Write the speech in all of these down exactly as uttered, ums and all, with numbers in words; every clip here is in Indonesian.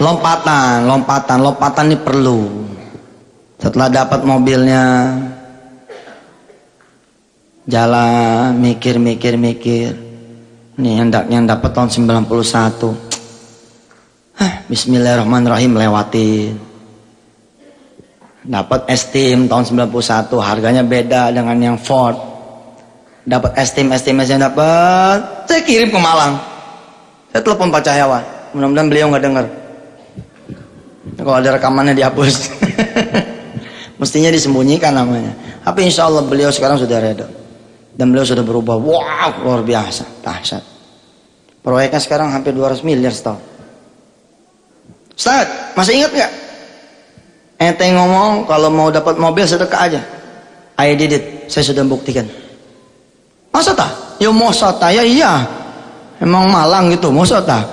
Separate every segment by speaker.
Speaker 1: Lompatan, lompatan, lompatan ini perlu. Setelah dapat mobilnya, jalan, mikir, mikir, mikir. Ini hendaknya dapat tahun sembilan puluh satu. Hah, bismillahirrahmanirrahim, lewatin. Dapat Estim tahun sembilan puluh satu, harganya beda dengan yang Ford. Dapat Estim, Estim, Estim dapat. Saya kirim ke Malang. Saya telepon Pak Cahyawan. Mudah-mudahan beliau nggak dengar. Kalau ada rekamannya dihapus. Mestinya disembunyikan namanya. Tapi insya Allah beliau sekarang sudah reda. Dan beliau sudah berubah. Wow, luar biasa. Dahsyat. Proyeknya sekarang hampir dua ratus miliar setahun. Ustaz, masih ingat gak? Ente ngomong kalau mau dapat mobil sedekah aja. I did it. Saya sudah buktikan. Masa tak? Ya masa tak? Ya iya. Emang Malang gitu. Masa tak?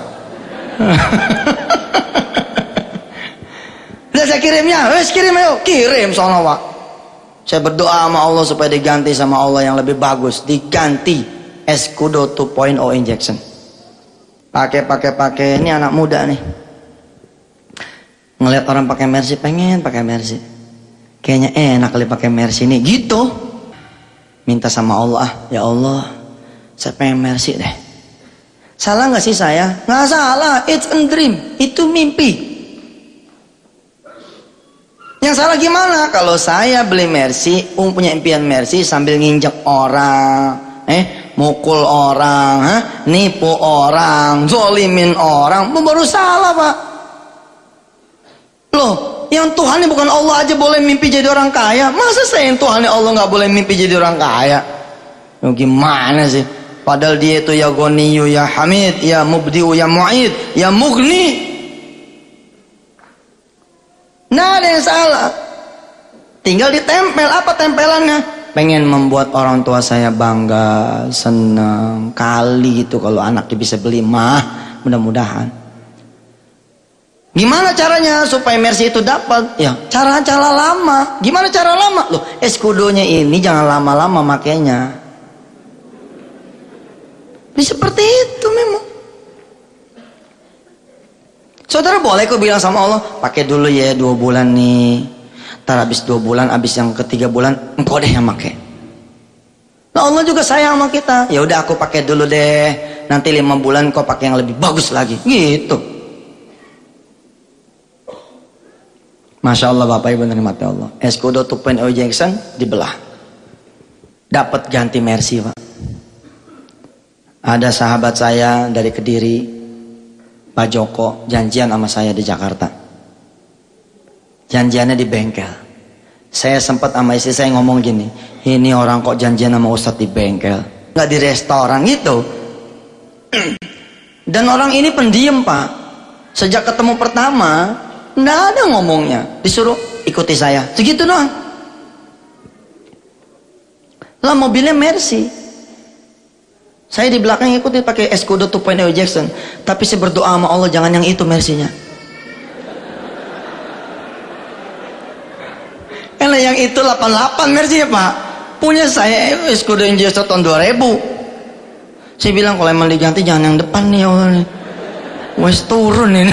Speaker 1: Udah saya kirimnya, wes kirim ayo, kirim soalnya Pak. Saya berdoa sama Allah supaya diganti sama Allah yang lebih bagus, diganti Escudo dua titik nol injection. Pakai pakai pakai ini anak muda nih. Ngelihat orang pakai Mercy pengen pakai Mercy. Kayaknya enak kali pakai Mercy nih, gitu. Minta sama Allah, ah, ya Allah, saya pengen Mercy deh. Salah nggak sih saya? Nggak salah, it's a dream, itu mimpi. Yang salah gimana? Kalau saya beli Mercy, um punya impian Mercy sambil nginjek orang, eh, mukul orang, huh? Nipu orang, zolimin orang, baru salah Pak. Loh, yang Tuhannya bukan Allah aja boleh mimpi jadi orang kaya, masa saya yang Tuhannya Allah nggak boleh mimpi jadi orang kaya? Loh, gimana sih? Padahal dia itu ya Ghaniyu ya Hamid, ya Mubdi'u ya Mu'id, ya Mughni. Nah, ada yang salah. Tinggal ditempel. Apa tempelannya? Pengen membuat orang tua saya bangga, senang kali gitu kalau anaknya bisa beli mah, mudah-mudahan. Gimana caranya supaya Mercy itu dapat? Ya, cara-cara lama. Gimana cara lama? Loh, Escudonya ini jangan lama-lama makainya. Ini seperti itu memang. Saudara boleh kok bilang sama Allah, pakai dulu ya dua bulan nih. Ntar habis dua bulan, habis yang ketiga bulan, engkau deh yang pakai. Nah Allah juga sayang sama kita. Ya udah aku pakai dulu deh. Nanti lima bulan kau pakai yang lebih bagus lagi. Gitu. Masya Allah Bapak Ibu nikmati Allah. Escudo dua titik nol injection dibelah. Dapat ganti Mercy Pak. Ada sahabat saya dari Kediri, Pak Joko, janjian sama saya di Jakarta. Janjiannya di bengkel. Saya sempat sama istri saya ngomong gini, ini orang kok janjian sama Ustadz di bengkel, nggak di restoran gitu. Dan orang ini pendiam Pak. Sejak ketemu pertama, nggak ada ngomongnya. Disuruh ikuti saya, segitu doang. Lah mobilnya Mercy. Saya di belakang ikutin pakai Escudo dua titik nol Jackson, tapi saya berdoa sama Allah jangan yang itu Mercy-nya. Karena yang itu delapan puluh delapan Mercy ya Pak. Punya saya Escudo Jackson tahun dua ribu. Saya bilang kalau emang diganti jangan yang depan nih ya Allah nih. Wes turun ini.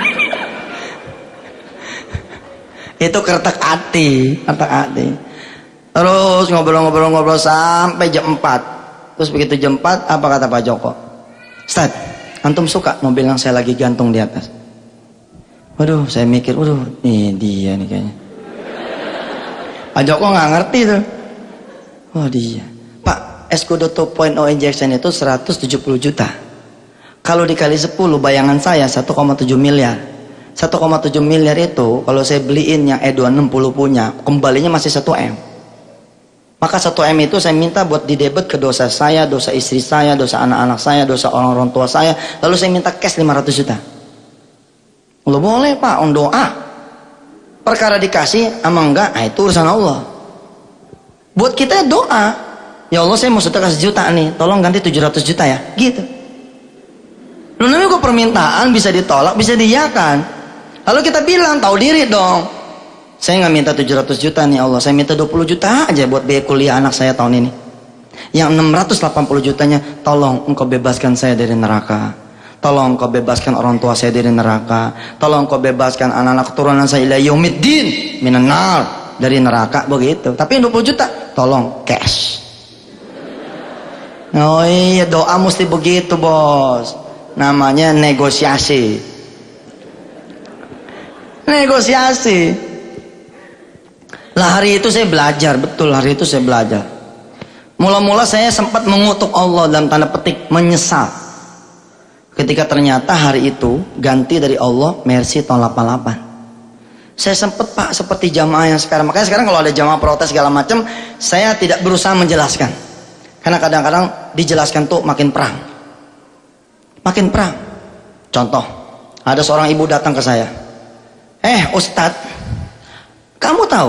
Speaker 1: Itu kertek hati, kertek hati. Terus ngobrol-ngobrol-ngobrol sampai jam empat. Terus begitu jam empat, apa kata Pak Joko? Ustaz, antum suka mobil yang saya lagi gantung di atas? Waduh, saya mikir, waduh, ini dia nih kayaknya. Pak Joko nggak ngerti tuh. Oh dia. Pak, Escudo dua titik nol injection itu seratus tujuh puluh juta. Kalau dikali sepuluh, bayangan saya satu koma tujuh miliar. satu koma tujuh miliar itu, kalau saya beliin yang E dua enam puluh punya, kembalinya masih satu M. Maka satu M itu saya minta buat didebet ke dosa saya, dosa istri saya, dosa anak-anak saya, dosa orang-orang tua saya. Lalu saya minta cash lima ratus juta. Lo boleh Pak, on doa. Perkara dikasih ama enggak, nah itu urusan Allah. Buat kita doa. Ya Allah saya mau sedekah sejuta nih, tolong ganti tujuh ratus juta ya. Gitu. Lu namanya kok permintaan bisa ditolak, bisa diiyakan. Lalu kita bilang, tahu diri dong. Saya nggak minta tujuh ratus juta nih Allah, saya minta dua puluh juta aja buat biaya kuliah anak saya tahun ini. Yang enam ratus delapan puluh jutanya, tolong engkau bebaskan saya dari neraka. tolong kau bebaskan orang tua saya dari neraka, tolong kau bebaskan anak-anak keturunan saya ila yaumiddin minan nar, dari neraka, begitu. Tapi dua puluh juta tolong cash. Oh iya, doa mesti begitu bos, namanya negosiasi. Negosiasi. Lah hari itu saya belajar, betul hari itu saya belajar. Mula-mula saya sempat mengutuk Allah dalam tanda petik menyesal. Ketika ternyata hari itu ganti dari Allah Mercy tahun delapan puluh delapan. Saya sempat pak seperti jamaah yang sekarang. Makanya sekarang kalau ada jamaah protes segala macam, saya tidak berusaha menjelaskan. Karena kadang-kadang dijelaskan tuh makin perang. Makin perang. Contoh, ada seorang ibu datang ke saya. Eh Ustadz, kamu tahu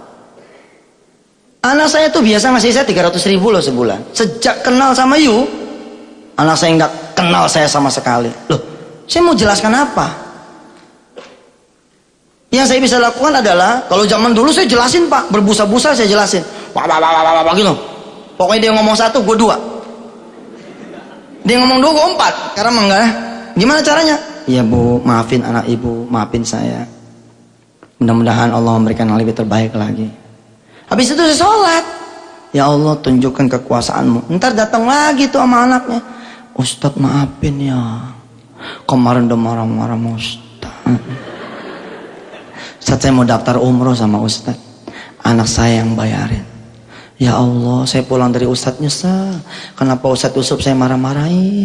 Speaker 1: anak saya tuh biasa ngasih saya tiga ratus ribu loh sebulan. Sejak kenal sama you, anak saya nggak kenal saya sama sekali. Loh, saya mau jelaskan apa? Yang saya bisa lakukan adalah, kalau zaman dulu saya jelasin pak, berbusa-busa saya jelasin. Wah, wah, wah, wah, wah, gitu. Pokoknya dia ngomong satu, gue dua. Dia ngomong dua, gue empat. Karena enggak, gimana caranya? Iya bu, maafin anak ibu, maafin saya. Mudah-mudahan Allah memberikan yang lebih terbaik lagi. Habis itu saya sholat. Ya Allah, tunjukkan kekuasaanmu. Ntar datang lagi tuh sama anaknya. Ustadz maafin ya, kemarin udah marah-marah Ustadz. Ustadz saya mau daftar umroh sama Ustadz, anak saya yang bayarin. Ya Allah, saya pulang dari Ustadz nyesel. Kenapa Ustadz Yusuf saya marah-marahin?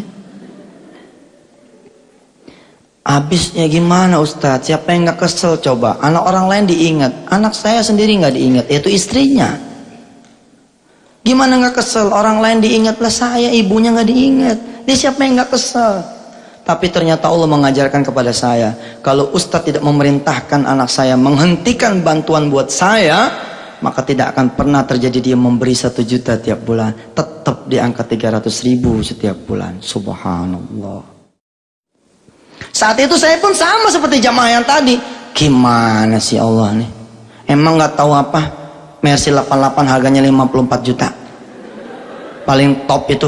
Speaker 1: Habisnya gimana Ustadz? Siapa yang gak kesel coba? Anak orang lain diingat, anak saya sendiri gak diingat, yaitu istrinya. Gimana gak kesel? Orang lain diingat lah, saya ibunya gak diingat. Dia siapa yang gak kesel? Tapi ternyata Allah mengajarkan kepada saya, kalau Ustadz tidak memerintahkan anak saya menghentikan bantuan buat saya, maka tidak akan pernah terjadi dia memberi satu juta tiap bulan. Tetap di angka tiga ratus ribu setiap bulan. Subhanallah. Saat itu saya pun sama seperti jamaah yang tadi. Gimana sih Allah nih? Emang gak tahu apa? Mercy delapan puluh delapan harganya lima puluh empat juta. Paling top itu.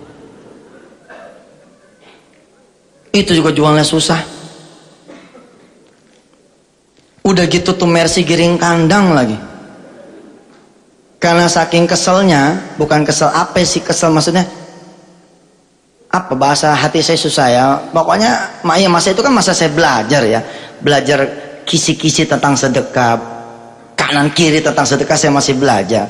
Speaker 1: Itu juga jualnya susah. Udah gitu tuh Mercy giring kandang lagi. Karena saking keselnya, bukan kesel apa sih kesel maksudnya? Apa bahasa hati saya susah ya. Pokoknya ya masa itu kan masa saya belajar ya. Belajar kisi-kisi tentang sedekah. Kanan kiri tentang sedekah saya masih belajar.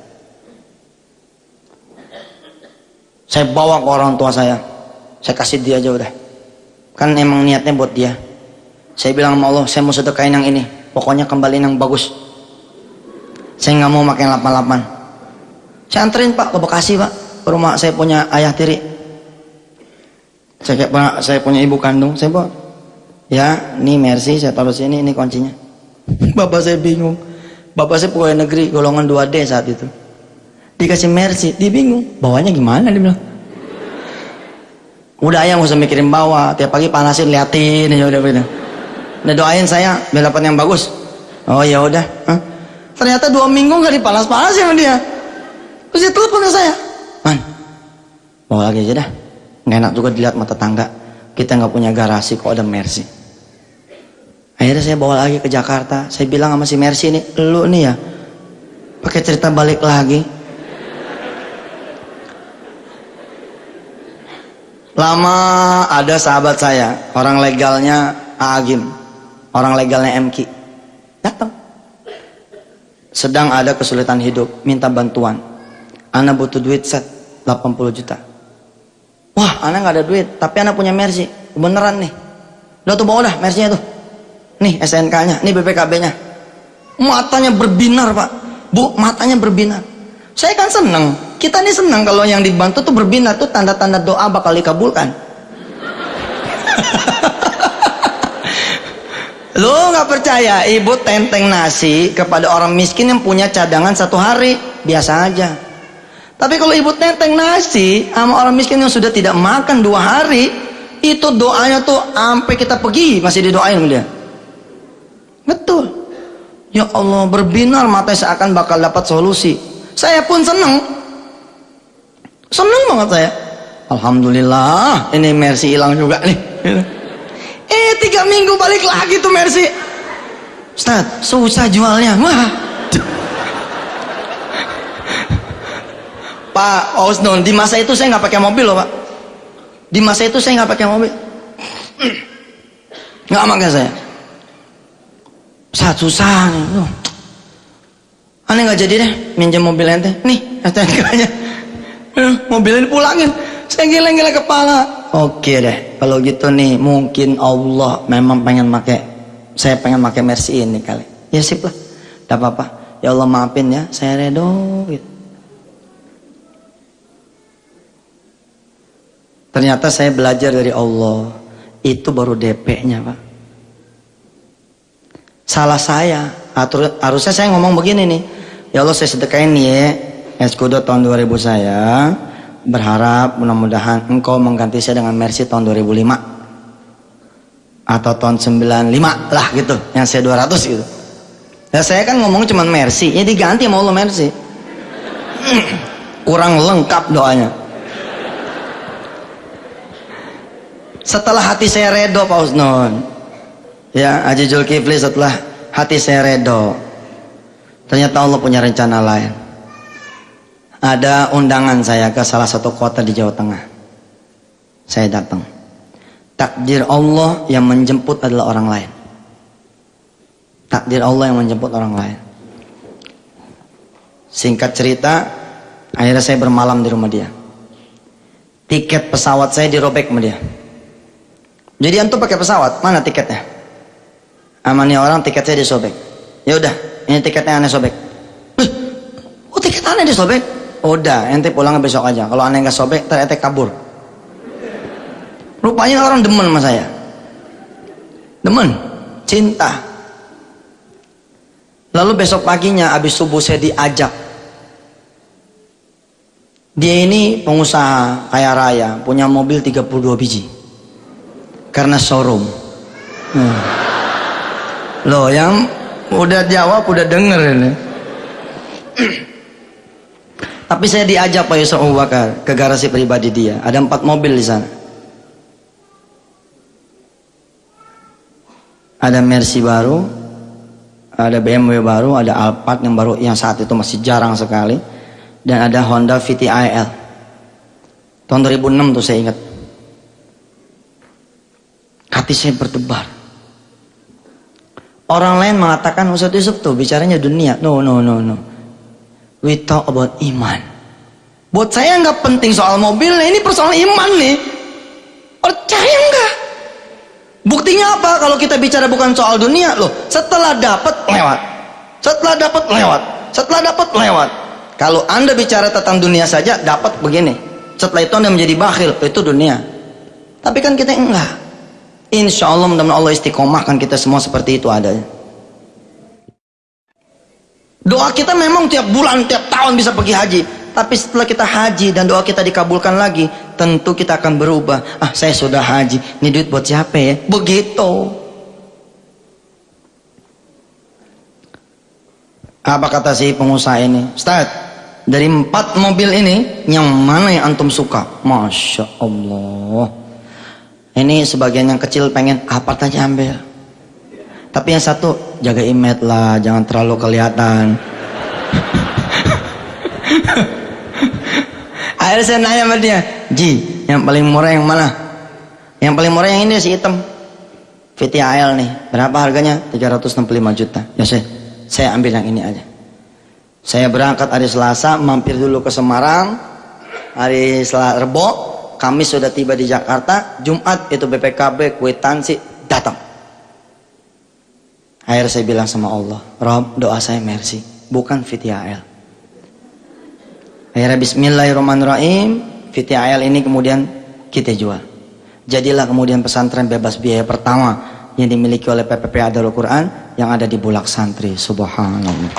Speaker 1: Saya bawa ke orang tua saya. Saya kasih dia aja udah. Kan emang niatnya buat dia. Saya bilang sama Allah, saya mau sedekahin yang ini. Pokoknya kembaliin yang bagus. Saya nggak mau pakai delapan puluh delapan. Saya anterin pak ke Bekasi pak, ke rumah saya punya ayah tiri. Saya punya, saya punya ibu kandung. Saya bawa. Ya, ini Mercy saya taruh sini, ini kuncinya. Bapak saya bingung. Bapak saya pegawai negeri golongan dua D saat itu. Dikasih Mercy, dia bingung. Bawanya gimana dia bilang. Udah ayah nggak usah mikirin bawa. Tiap pagi panasin liatin aja udah begitu. Udah doain saya biar dapat yang bagus. Oh ya udah. Huh? Ternyata dua minggu nggak dipanas-panas sama dia. Terus dia telepon ke saya. Man, bawa lagi aja dah. Nggak enak juga dilihat mata tangga. Kita nggak punya garasi kok ada Mercy. Akhirnya saya bawa lagi ke Jakarta. Saya bilang sama si Mercy ini, lu nih ya, pakai cerita balik lagi. Lama ada sahabat saya, orang legalnya Agim, orang legalnya M Ki, datang. Sedang ada kesulitan hidup, minta bantuan. Ana butuh duit set delapan puluh juta. Wah, Ana nggak ada duit, tapi Ana punya Mercy. Beneran nih. Udah tuh bawa dah Mercy-nya tuh. Nih S N K-nya, nih B P K B-nya. Matanya berbinar pak, bu, matanya berbinar. Saya kan seneng, kita nih seneng kalau yang dibantu tuh berbinar, tuh tanda-tanda doa bakal dikabulkan. Lu nggak percaya, ibu tenteng nasi kepada orang miskin yang punya cadangan satu hari, biasa aja. Tapi kalau ibu tenteng nasi sama orang miskin yang sudah tidak makan dua hari, itu doanya tuh sampai kita pergi masih didoain sama dia. Betul. Ya Allah, berbinar mata seakan bakal dapat solusi. Saya pun seneng, seneng banget saya. Alhamdulillah ini Mercy hilang juga nih. Eh tiga minggu balik lagi tuh Mercy. Ustaz, susah jualnya. Wah. Pak Osnon, di masa itu saya nggak pakai mobil loh Pak. Di masa itu saya nggak pakai mobil. Nggak pakai saya. Ustaz susah nih. Aneh nggak jadi deh minjem mobil ente. Nih S T N K-nya. Mobilnya dipulangin. Saya geleng-geleng kepala. Oke deh, kalau gitu nih mungkin Allah memang pengen pakai, saya pengen pakai Mercy ini kali. Ya sip lah, tidak apa-apa. Ya Allah maafin ya, saya redo. Gitu. Ternyata saya belajar dari Allah. Itu baru D P-nya Pak. Salah saya. Atur, harusnya saya ngomong begini nih. Ya Allah saya sedekain nih ya. Eskudo tahun dua ribu saya. Berharap mudah-mudahan engkau mengganti saya dengan Mercy tahun dua ribu lima atau tahun sembilan puluh lima lah gitu, yang saya dua ratus gitu. Ya saya kan ngomong cuman Mercy, ya diganti sama Allah Mercy. Kurang lengkap doanya. Setelah hati saya redo Pak Usnon, ya Haji Zulkifli, setelah hati saya redo, ternyata Allah punya rencana lain. Ada undangan saya ke salah satu kota di Jawa Tengah. Saya datang. Takdir Allah yang menjemput adalah orang lain. Takdir Allah yang menjemput orang lain. Singkat cerita, akhirnya saya bermalam di rumah dia. Tiket pesawat saya dirobek sama dia. Jadi antum pakai pesawat, mana tiketnya? Amannya orang tiket saya disobek. Ya udah, ini tiketnya aneh sobek. Oh tiket aneh disobek? Udah, ente pulang besok aja. Kalau aneh nggak sobek, ntar ente kabur. Rupanya orang demen sama saya. Demen, cinta. Lalu besok paginya, abis subuh saya diajak. Dia ini pengusaha kaya raya, punya mobil tiga puluh dua biji. Karena showroom. Hmm. Loh, yang udah jawab, udah denger ini. Tapi saya diajak Pak Yusuf Abu Bakar ke garasi pribadi dia. Ada empat mobil di sana. Ada Mercy baru, ada B M W baru, ada Alphard yang baru, yang saat itu masih jarang sekali, dan ada Honda V T I L. Tahun dua ribu enam tuh saya ingat. Hati saya berdebar. Orang lain mengatakan Ustaz Yusuf tuh bicaranya dunia. No, no, no, no. We talk about iman. Buat saya nggak penting soal mobilnya, ini persoalan iman nih. Percaya nggak? Buktinya apa? Kalau kita bicara bukan soal dunia loh. Setelah dapat lewat, setelah dapat lewat, setelah dapat lewat. Kalau anda bicara tentang dunia saja dapat begini. Setelah itu anda menjadi bakhil, itu dunia. Tapi kan kita enggak. Insya Allah mudah-mudahan Allah istiqomahkan kita semua seperti itu adanya. Doa kita memang tiap bulan, tiap tahun bisa pergi haji. Tapi setelah kita haji dan doa kita dikabulkan lagi, tentu kita akan berubah. Ah, saya sudah haji, ini duit buat siapa ya? Begitu. Apa kata si pengusaha ini? Ustaz, dari empat mobil ini, yang mana yang antum suka? Masya Allah. Ini sebagian yang kecil pengen apa aja ambil. Tapi yang satu, jaga image lah, jangan terlalu kelihatan. Akhirnya saya nanya sama dia, Ji, yang paling murah yang mana? Yang paling murah yang ini si hitam, V T I L nih. Berapa harganya? tiga ratus enam puluh lima juta. Ya saya, saya ambil yang ini aja. Saya berangkat hari Selasa, mampir dulu ke Semarang. Hari Selasa, Rebo, Kamis sudah tiba di Jakarta. Jumat itu B P K B, kwitansi, datang. Akhirnya saya bilang sama Allah, Rob, doa saya Mercy, bukan V T I L. Akhirnya bismillahirrahmanirrahim, V T I L ini kemudian kita jual. Jadilah kemudian pesantren bebas biaya pertama yang dimiliki oleh P P P Darul Quran yang ada di Bulak Santri. Subhanallah.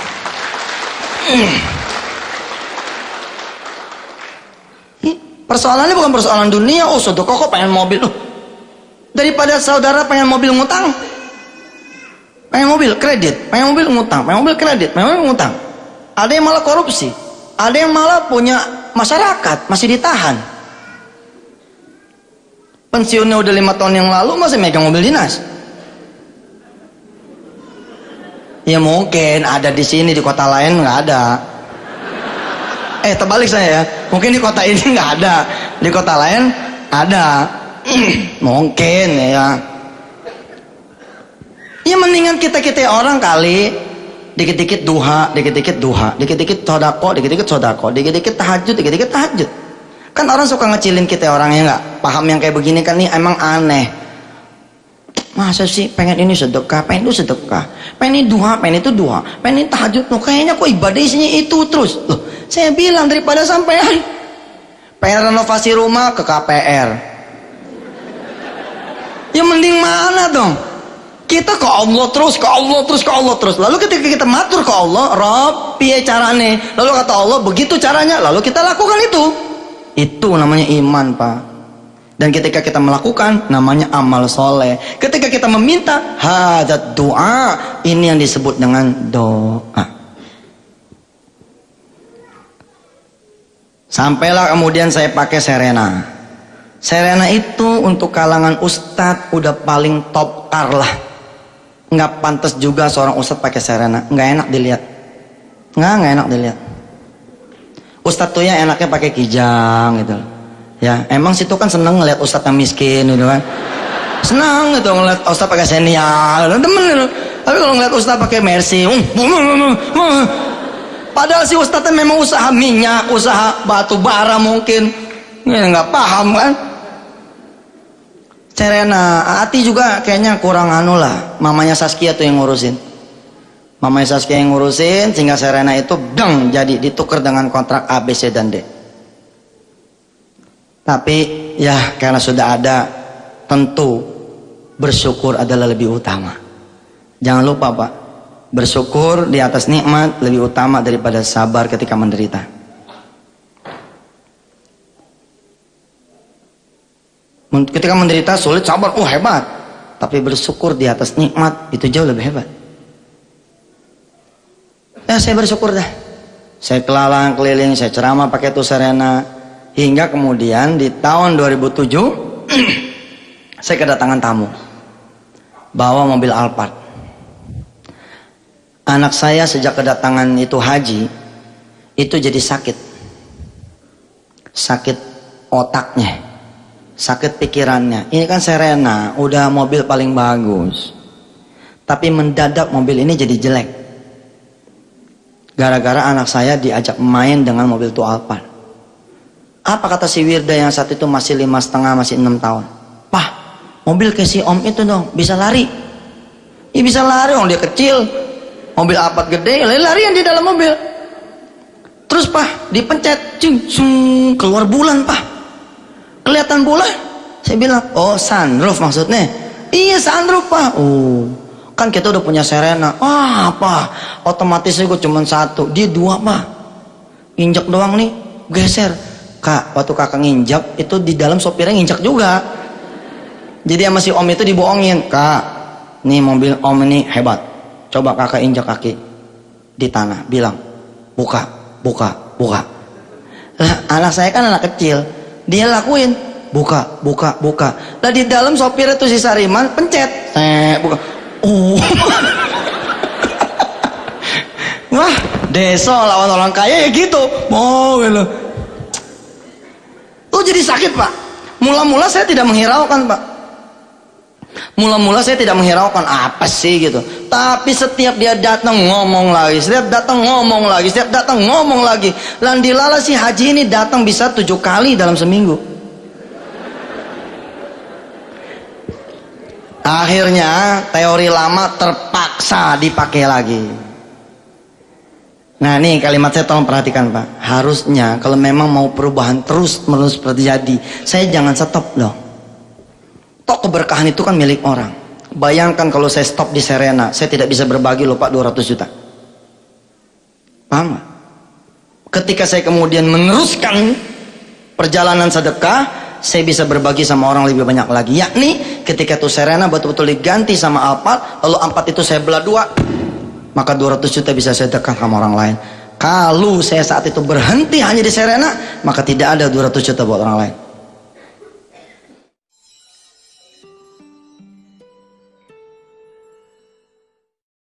Speaker 1: Persoalannya bukan persoalan dunia. Oh, saudara kok pengen mobil. Oh, daripada saudara pengen mobil ngutang, pengen mobil kredit, pengen mobil ngutang, pengen mobil kredit, pengen mobil ngutang. Ada yang malah korupsi, ada yang malah punya masyarakat masih ditahan. Pensiunnya udah lima tahun yang lalu masih megang mobil dinas. Ya mungkin ada di sini, di kota lain nggak ada. Eh terbalik saya ya, mungkin di kota ini nggak ada, di kota lain ada. Mungkin ya. Ya mendingan kita-kita orang kali dikit-dikit duha, dikit-dikit duha, dikit-dikit sodako, dikit-dikit sodako, dikit-dikit tahajud, dikit-dikit tahajud. Kan orang suka ngecilin kita orangnya nggak paham yang kayak begini kan, nih emang aneh. Masa sih pengen ini sedekah, pengen itu sedekah, pengen ini duha, pengen itu duha, pengen ini tahajud, loh kayaknya kok ibadah isinya itu terus. Loh, saya bilang daripada sampean pengen renovasi rumah ke K P R, ya mending mana dong? Kita ke Allah terus, ke Allah terus, ke Allah terus. Lalu ketika kita matur ke Allah, Rob, piye carane? Lalu kata Allah, begitu caranya. Lalu kita lakukan itu. Itu namanya iman, Pak. Dan ketika kita melakukan, namanya amal soleh. Ketika kita meminta, hadat doa. Ini yang disebut dengan doa. Sampailah kemudian saya pakai Serena. Serena itu untuk kalangan ustadz udah paling top car lah. Nggak pantas juga seorang ustadz pakai Serena. Nggak enak dilihat. Nggak, nggak enak dilihat. Ustadz tuh ya enaknya pakai kijang gitu. Ya, emang situ kan seneng ngeliat ustadz yang miskin gitu kan. Senang gitu ngeliat ustadz pakai Xenia, demen gitu. Tapi kalau ngeliat ustadz pakai Mercy, um, um, um, um, um. Padahal si ustadznya memang usaha minyak, usaha batu bara mungkin. Ya, nggak paham kan. Serena, Ati juga kayaknya kurang anu lah. Mamanya Saskia tuh yang ngurusin. Mamanya Saskia yang ngurusin sehingga Serena itu deng jadi ditukar dengan kontrak A, B, C dan D. Tapi ya karena sudah ada, tentu bersyukur adalah lebih utama. Jangan lupa Pak, bersyukur di atas nikmat lebih utama daripada sabar ketika menderita. Ketika menderita sulit, sabar, oh hebat. Tapi bersyukur di atas nikmat itu jauh lebih hebat. Ya saya bersyukur dah. Saya kelalang keliling, saya ceramah pakai itu Serena. Hingga kemudian di tahun dua ribu tujuh saya kedatangan tamu. Bawa mobil Alphard. Anak saya sejak kedatangan itu haji, itu jadi sakit. Sakit otaknya. Sakit pikirannya. Ini kan Serena, udah mobil paling bagus. Tapi mendadak mobil ini jadi jelek. Gara-gara anak saya diajak main dengan mobil tua Alphard. Apa kata si Wirda yang saat itu masih lima setengah, masih enam tahun? Pah, mobil kayak si Om itu dong, bisa lari. Ya bisa lari, orang dia kecil. Mobil Alphard gede, lari-larian di dalam mobil. Terus Pah, dipencet, cing, sung, keluar bulan Pah. Kelihatan bulan. Saya bilang, oh sunroof maksudnya. Iya sunroof Pah. Oh. Kan kita udah punya Serena. Ah apa? Otomatis gue cuma satu, dia dua Pak. Injak doang nih, geser. Kak, waktu kakak nginjak itu di dalam sopirnya nginjak juga. Jadi sama si Om itu dibohongin. Kak, nih mobil Om ini hebat. Coba kakak injak kaki di tanah. Bilang, buka, buka, buka. Lah, anak saya kan anak kecil. Dia lakuin, buka, buka, buka. Lah di dalam sopir itu si Sariman pencet. Eh, buka. Oh. Wah, desa lawan orang kaya ya gitu. Oh, gitu. Oh, jadi sakit Pak. Mula-mula saya tidak menghiraukan Pak. Mula-mula saya tidak menghiraukan apa sih gitu. Tapi setiap dia datang ngomong lagi, setiap datang ngomong lagi, setiap datang ngomong lagi. Landilala si haji ini datang bisa tujuh kali dalam seminggu. Akhirnya teori lama terpaksa dipakai lagi. Nah nih kalimat saya tolong perhatikan Pak. Harusnya kalau memang mau perubahan terus menerus terjadi, saya jangan stop loh. Tok keberkahan itu kan milik orang. Bayangkan kalau saya stop di Serena, saya tidak bisa berbagi loh Pak dua ratus juta. Paham gak? Ketika saya kemudian meneruskan perjalanan sedekah, saya bisa berbagi sama orang lebih banyak lagi. Yakni ketika itu Serena betul-betul diganti sama Alphard, lalu Alphard itu saya belah dua, maka dua ratus juta bisa saya sedekah sama orang lain. Kalau saya saat itu berhenti hanya di Serena, maka tidak ada dua ratus juta buat orang lain.